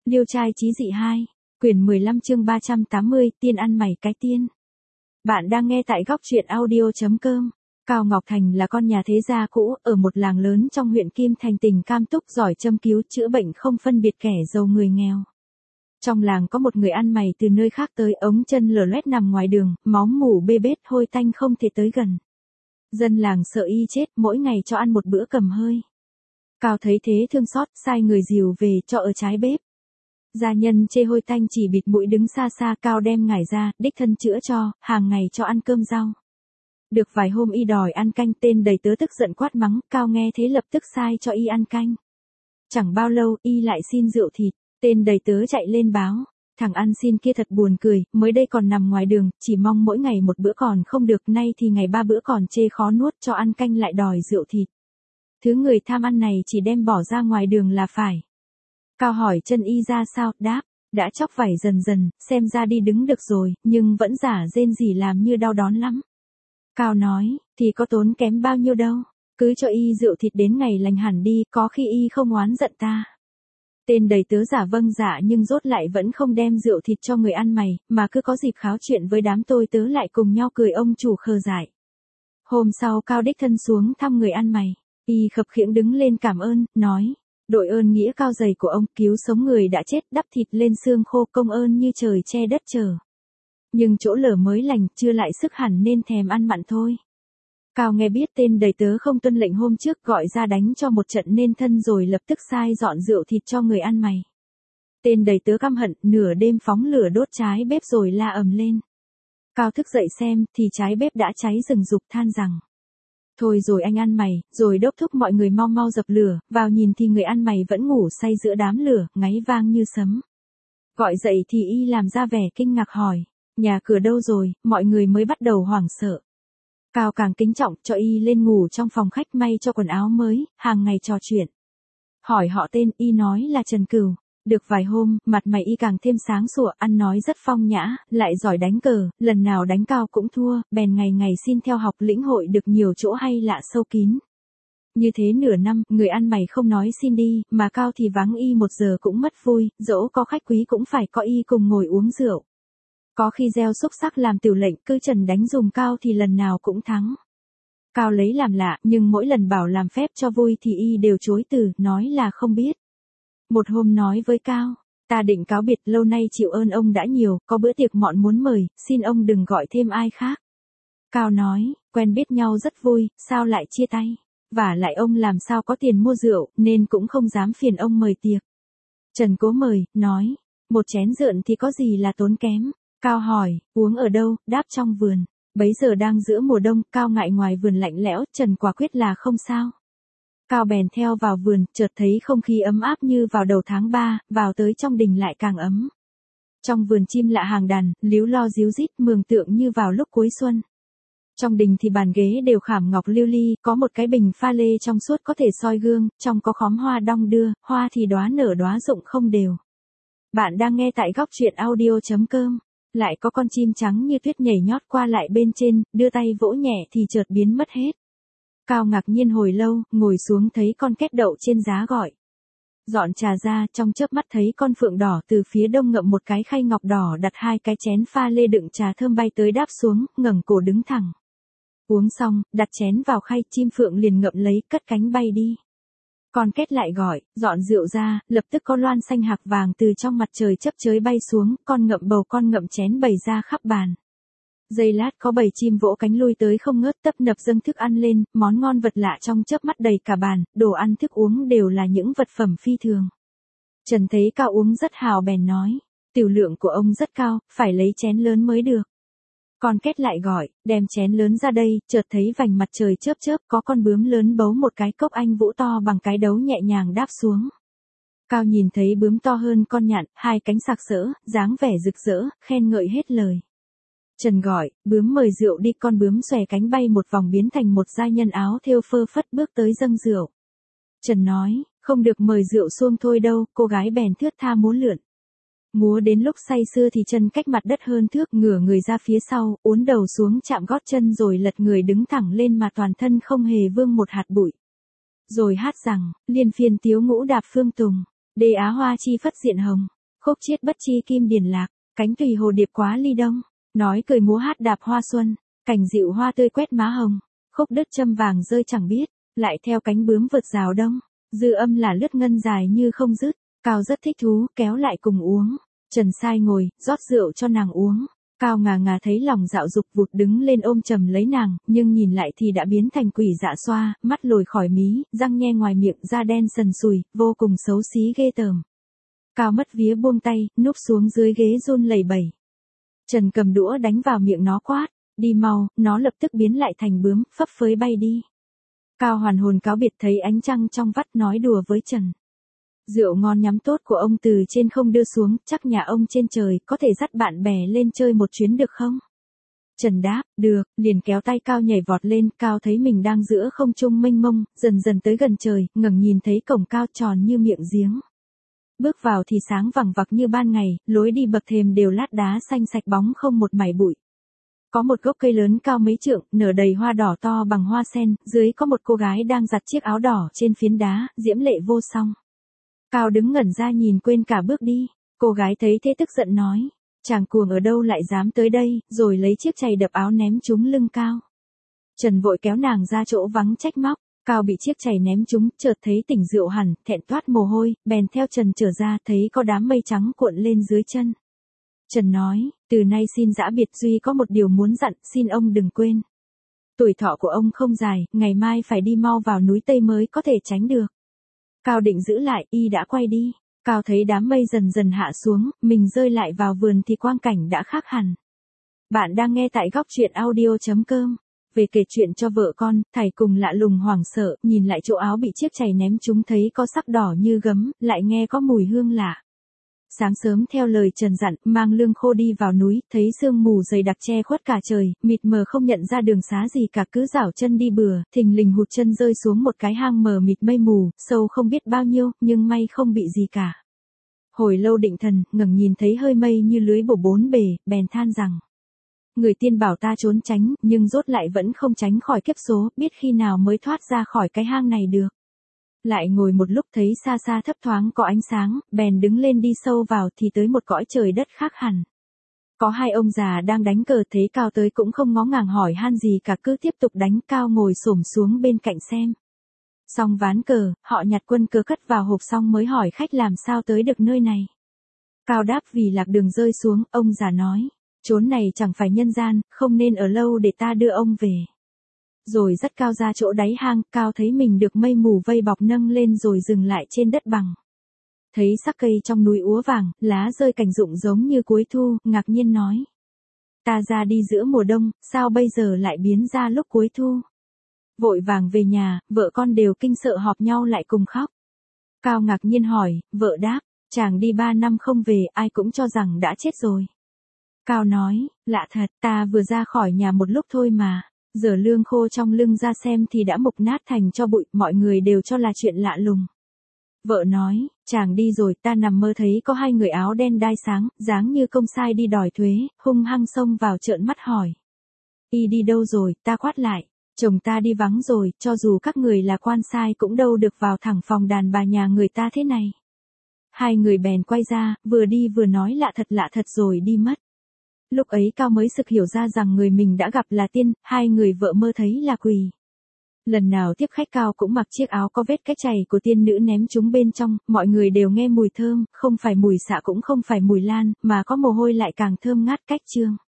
Liêu trai chí dị 2, quyển 15 chương 380, tiên ăn mày cái tiên. Bạn đang nghe tại góc truyện audio.com. Cao Ngọc Thành là con nhà thế gia cũ, ở một làng lớn trong huyện Kim Thành tỉnh Cam Túc, giỏi châm cứu chữa bệnh không phân biệt kẻ giàu người nghèo. Trong làng có một người ăn mày từ nơi khác tới, ống chân lở loét nằm ngoài đường, máu mủ bê bết hôi tanh không thể tới gần. Dân làng sợ y chết, mỗi ngày cho ăn một bữa cầm hơi. Cao thấy thế thương xót, sai người dìu về cho ở trái bếp. Gia nhân chê hôi tanh chỉ bịt mũi đứng xa xa, Cao đem ngải ra, đích thân chữa cho, hàng ngày cho ăn cơm rau. Được vài hôm y đòi ăn canh, tên đầy tớ tức giận quát mắng, Cao nghe thế lập tức sai cho y ăn canh. Chẳng bao lâu, y lại xin rượu thịt, tên đầy tớ chạy lên báo, thằng ăn xin kia thật buồn cười, mới đây còn nằm ngoài đường, chỉ mong mỗi ngày một bữa còn không được, nay thì ngày 3 bữa còn chê khó nuốt, cho ăn canh lại đòi rượu thịt. Thứ người tham ăn này chỉ đem bỏ ra ngoài đường là phải. Cao hỏi chân y ra sao, đáp, đã chóc vảy dần dần, xem ra đi đứng được rồi, nhưng vẫn giả rên rỉ làm như đau đớn lắm. Cao nói, thì có tốn kém bao nhiêu đâu, cứ cho y rượu thịt đến ngày lành hẳn đi, có khi y không oán giận ta. Tên đầy tớ giả vâng dạ nhưng rốt lại vẫn không đem rượu thịt cho người ăn mày, mà cứ có dịp kháo chuyện với đám tôi tớ lại cùng nhau cười ông chủ khờ dại. Hôm sau Cao đích thân xuống thăm người ăn mày, y khập khiễng đứng lên cảm ơn, nói, đội ơn nghĩa cao dày của ông, cứu sống người đã chết, đắp thịt lên xương khô, công ơn như trời che đất chờ. Nhưng chỗ lở mới lành, chưa lại sức hẳn nên thèm ăn mặn thôi. Cao nghe biết tên đầy tớ không tuân lệnh hôm trước, gọi ra đánh cho một trận nên thân, rồi lập tức sai dọn rượu thịt cho người ăn mày. Tên đầy tớ căm hận, nửa đêm phóng lửa đốt trái bếp rồi la ầm lên. Cao thức dậy xem, thì trái bếp đã cháy rừng rục, than rằng, thôi rồi anh ăn mày, rồi đốc thúc mọi người mau mau dập lửa, vào nhìn thì người ăn mày vẫn ngủ say giữa đám lửa, ngáy vang như sấm. Gọi dậy thì y làm ra vẻ kinh ngạc hỏi, nhà cửa đâu rồi, mọi người mới bắt đầu hoảng sợ. Cao càng kính trọng, cho y lên ngủ trong phòng khách, may cho quần áo mới, hàng ngày trò chuyện. Hỏi họ tên, y nói là Trần Cửu. Được vài hôm, mặt mày y càng thêm sáng sủa, ăn nói rất phong nhã, lại giỏi đánh cờ, lần nào đánh Cao cũng thua, bèn ngày ngày xin theo học, lĩnh hội được nhiều chỗ hay lạ sâu kín. Như thế nửa năm, người ăn mày không nói xin đi, mà Cao thì vắng y 1 giờ cũng mất vui, dẫu có khách quý cũng phải có y cùng ngồi uống rượu. Có khi gieo xúc sắc làm tiểu lệnh, cứ trần đánh dùm Cao thì lần nào cũng thắng. Cao lấy làm lạ, nhưng mỗi lần bảo làm phép cho vui thì y đều chối từ, nói là không biết. Một hôm nói với Cao, ta định cáo biệt, lâu nay chịu ơn ông đã nhiều, có bữa tiệc mọn muốn mời, xin ông đừng gọi thêm ai khác. Cao nói, quen biết nhau rất vui, sao lại chia tay, vả lại ông làm sao có tiền mua rượu, nên cũng không dám phiền ông mời tiệc. Trần cố mời, nói, một chén rượu thì có gì là tốn kém. Cao hỏi, uống ở đâu, đáp trong vườn. Bấy giờ đang giữa mùa đông, Cao ngại ngoài vườn lạnh lẽo, Trần quả quyết là không sao. Cao bèn theo vào vườn, chợt thấy không khí ấm áp như vào đầu tháng 3, vào tới trong đình lại càng ấm. Trong vườn chim lạ hàng đàn, líu lo ríu rít, mường tượng như vào lúc cuối xuân. Trong đình thì bàn ghế đều khảm ngọc lưu ly, có một cái bình pha lê trong suốt có thể soi gương, trong có khóm hoa đong đưa, hoa thì đóa nở đóa rụng không đều. Bạn đang nghe tại góc truyện audio.com. Lại có con chim trắng như tuyết nhảy nhót qua lại bên trên, đưa tay vỗ nhẹ thì chợt biến mất hết. Cao ngạc nhiên hồi lâu, ngồi xuống thấy con két đậu trên giá gọi. Dọn trà ra, trong chớp mắt thấy con phượng đỏ từ phía đông ngậm một cái khay ngọc đỏ, đặt 2 cái chén pha lê đựng trà thơm bay tới đáp xuống, ngẩng cổ đứng thẳng. Uống xong, đặt chén vào khay, chim phượng liền ngậm lấy, cất cánh bay đi. Con két lại gọi, dọn rượu ra, lập tức có loan xanh hạc vàng từ trong mặt trời chớp chới bay xuống, con ngậm bầu con ngậm chén bày ra khắp bàn. Giây lát có bầy chim vỗ cánh lui tới không ngớt, tấp nập dâng thức ăn lên, món ngon vật lạ trong chớp mắt đầy cả bàn, đồ ăn thức uống đều là những vật phẩm phi thường. Trần thấy Cao uống rất hào bèn nói, tiểu lượng của ông rất cao, phải lấy chén lớn mới được. Con két lại gọi, đem chén lớn ra đây, chợt thấy vành mặt trời chớp chớp, có con bướm lớn bấu một cái cốc anh vũ to bằng cái đấu nhẹ nhàng đáp xuống. Cao nhìn thấy bướm to hơn con nhạn, 2 cánh sặc sỡ, dáng vẻ rực rỡ, khen ngợi hết lời. Trần gọi, bướm mời rượu đi, con bướm xòe cánh bay một vòng biến thành một giai nhân áo thêu phơ phất bước tới dâng rượu. Trần nói, không được mời rượu xuông thôi đâu, cô gái bèn thướt tha múa lượn. Múa đến lúc say sưa thì chân cách mặt đất hơn thước, ngửa người ra phía sau, uốn đầu xuống chạm gót chân rồi lật người đứng thẳng lên mà toàn thân không hề vương một hạt bụi. Rồi hát rằng, liên phiên tiếu ngũ đạp phương tùng, đê á hoa chi phất diện hồng. Khúc chiết bất chi kim điển lạc, cánh tùy hồ điệp quá ly đông, nói cười múa hát đạp hoa xuân, cảnh dịu hoa tươi quét má hồng, khúc đứt châm vàng rơi chẳng biết, lại theo cánh bướm vượt rào đông, dư âm là lướt ngân dài như không dứt, Cao rất thích thú, kéo lại cùng uống. Trần sai ngồi, rót rượu cho nàng uống. Cao ngà ngà thấy lòng dạo dục vụt đứng lên ôm chầm lấy nàng, nhưng nhìn lại thì đã biến thành quỷ dạ xoa, mắt lồi khỏi mí, răng nhe ngoài miệng, da đen sần sùi, vô cùng xấu xí ghê tởm. Cao mất vía buông tay, núp xuống dưới ghế run lẩy bẩy. Trần cầm đũa đánh vào miệng nó quát, đi mau, nó lập tức biến lại thành bướm, phấp phới bay đi. Cao hoàn hồn cáo biệt thấy ánh trăng trong vắt nói đùa với Trần. Rượu ngon nhắm tốt của ông từ trên không đưa xuống, chắc nhà ông trên trời, có thể dắt bạn bè lên chơi một chuyến được không? Trần đáp, được, liền kéo tay Cao nhảy vọt lên, Cao thấy mình đang giữa không trung mênh mông, dần dần tới gần trời, ngẩng nhìn thấy cổng cao tròn như miệng giếng. Bước vào thì sáng vằng vặc như ban ngày, lối đi bậc thềm đều lát đá xanh sạch bóng không một mảy bụi. Có một gốc cây lớn cao mấy trượng, nở đầy hoa đỏ to bằng hoa sen, dưới có một cô gái đang giặt chiếc áo đỏ trên phiến đá, diễm lệ vô song. Cao đứng ngẩn ra nhìn quên cả bước đi, cô gái thấy thế tức giận nói, chàng cuồng ở đâu lại dám tới đây, rồi lấy chiếc chày đập áo ném trúng lưng Cao. Trần vội kéo nàng ra chỗ vắng trách móc, Cao bị chiếc chày ném trúng, chợt thấy tỉnh rượu hẳn, thẹn toát mồ hôi, bèn theo Trần trở ra thấy có đám mây trắng cuộn lên dưới chân. Trần nói, từ nay xin giã biệt, duy có một điều muốn dặn, xin ông đừng quên. Tuổi thọ của ông không dài, ngày mai phải đi mau vào núi Tây mới có thể tránh được. Cao định giữ lại, y đã quay đi. Cao thấy đám mây dần dần hạ xuống, mình rơi lại vào vườn thì quang cảnh đã khác hẳn. Bạn đang nghe tại góc truyện audio.com. Về kể chuyện cho vợ con, thầy cùng lạ lùng hoảng sợ, nhìn lại chỗ áo bị chiếc chày ném chúng thấy có sắc đỏ như gấm, lại nghe có mùi hương lạ. Sáng sớm theo lời Trần dặn, mang lương khô đi vào núi, thấy sương mù dày đặc che khuất cả trời, mịt mờ không nhận ra đường xá gì cả, cứ dảo chân đi bừa, thình lình hụt chân rơi xuống một cái hang mờ mịt mây mù, sâu không biết bao nhiêu, nhưng may không bị gì cả. Hồi lâu định thần, ngẩng nhìn thấy hơi mây như lưới bổ bốn bề, bèn than rằng: người tiên bảo ta trốn tránh, nhưng rốt lại vẫn không tránh khỏi kiếp số, biết khi nào mới thoát ra khỏi cái hang này được. Lại ngồi một lúc thấy xa xa thấp thoáng có ánh sáng, bèn đứng lên đi sâu vào thì tới một cõi trời đất khác hẳn. Có hai ông già đang đánh cờ, thấy Cao tới cũng không ngó ngàng hỏi han gì cả, cứ tiếp tục đánh. Cao ngồi xổm xuống bên cạnh xem. Xong ván cờ, họ nhặt quân cờ cất vào hộp xong mới hỏi khách làm sao tới được nơi này. Cao đáp vì lạc đường rơi xuống, ông già nói, chốn này chẳng phải nhân gian, không nên ở lâu để ta đưa ông về. Rồi dắt Cao ra chỗ đáy hang, Cao thấy mình được mây mù vây bọc nâng lên rồi dừng lại trên đất bằng. Thấy sắc cây trong núi úa vàng, lá rơi cành rụng giống như cuối thu, ngạc nhiên nói. Ta ra đi giữa mùa đông, sao bây giờ lại biến ra lúc cuối thu? Vội vàng về nhà, vợ con đều kinh sợ họp nhau lại cùng khóc. Cao ngạc nhiên hỏi, vợ đáp, chàng đi 3 năm không về, ai cũng cho rằng đã chết rồi. Cao nói, lạ thật, ta vừa ra khỏi nhà một lúc thôi mà. Giờ lương khô trong lưng ra xem thì đã mục nát thành cho bụi, mọi người đều cho là chuyện lạ lùng. Vợ nói, chàng đi rồi, ta nằm mơ thấy có hai người áo đen đai sáng, dáng như công sai đi đòi thuế, hung hăng xông vào trợn mắt hỏi. Y đi đâu rồi, ta quát lại, chồng ta đi vắng rồi, cho dù các người là quan sai cũng đâu được vào thẳng phòng đàn bà nhà người ta thế này. Hai người bèn quay ra, vừa đi vừa nói lạ thật rồi đi mất. Lúc ấy Cao mới sực hiểu ra rằng người mình đã gặp là tiên, hai người vợ mơ thấy là quỷ. Lần nào tiếp khách Cao cũng mặc chiếc áo có vết cách chày của tiên nữ ném chúng bên trong, mọi người đều nghe mùi thơm, không phải mùi xạ cũng không phải mùi lan, mà có mồ hôi lại càng thơm ngát cách chương.